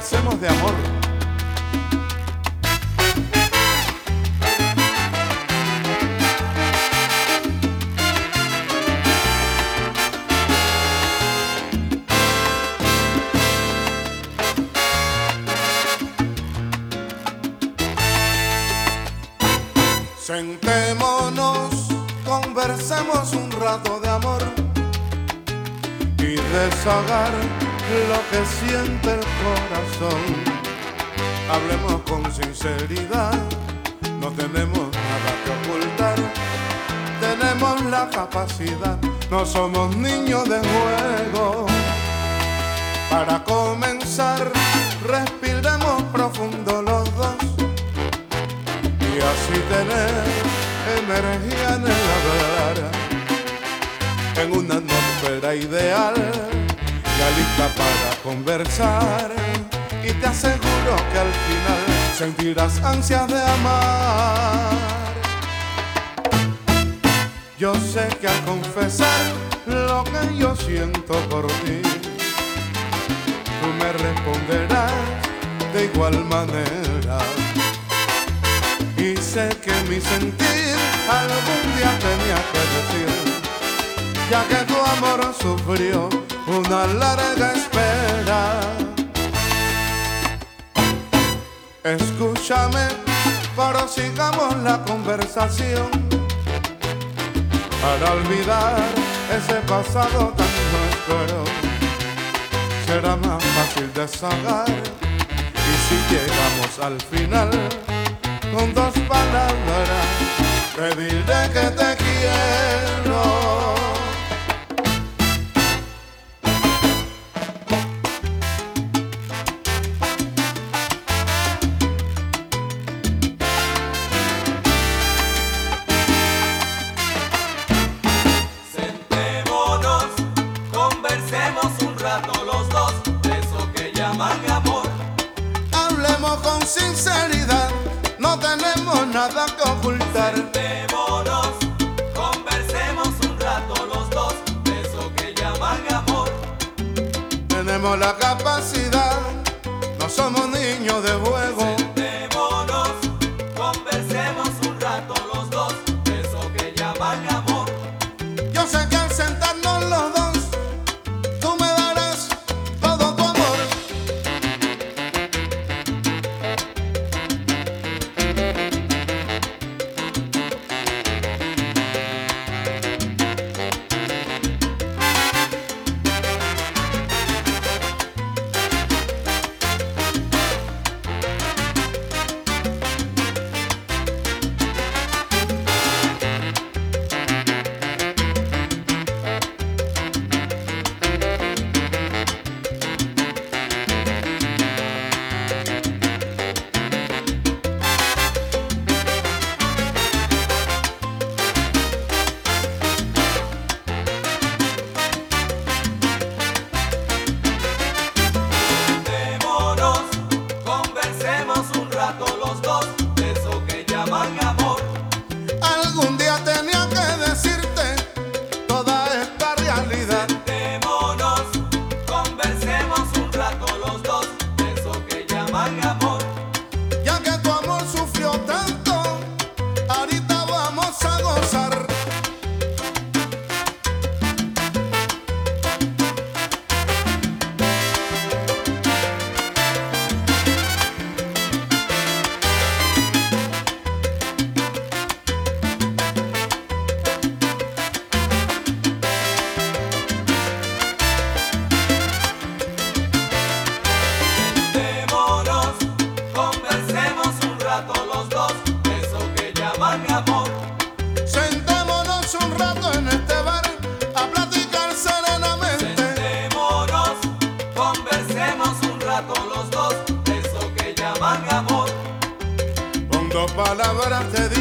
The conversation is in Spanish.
conversemos de amor. Sentémonos, conversemos un rato de amor y desahogar lo que siente el corazón. Hablemos con sinceridad, no tenemos nada que ocultar. Tenemos la capacidad, no somos niños de juego. Para comenzar, respiremos profundo los dos y así tener energía en el hablar, en una atmósfera ideal, ya lista para conversar. Y te aseguro que al final sentirás ansias de amar. Yo sé que al confesar lo que yo siento por ti, tú me responderás de igual manera. Y sé que mi sentir algún día tenía que decir, ya que tu amor sufrió una larga espera. Escúchame, prosigamos la conversación para olvidar ese pasado tan nuestro. Será más fácil desahogar, y si llegamos al final con dos palabras, te diré que te quiero. Sentémonos, conversemos un rato los dos de eso que llaman amor. Hablemos con sinceridad, no tenemos nada que ocultar. Sentémonos, conversemos un rato los dos de eso que llaman amor. Tenemos la capacidad, no somos niños de juego. Sentémonos, conversemos un rato los dos de eso que llaman amor. Yo sé que al sentarnos los dos, tú me darás todo tu amor. Sentémonos, conversemos un rato los dos de eso que llaman amor. Algún día tenía que decirte toda esta realidad. Sentémonos, conversemos un rato los dos de eso que llaman amor. Ya que tu amor sufrió tanto, ahorita vamos a gozar. Sentémonos, conversemos un rato los dos de eso que llaman amor. Sentémonos un rato en este bar a platicar serenamente. Sentémonos, conversemos un rato los dos de eso que llaman amor. Con dos palabras te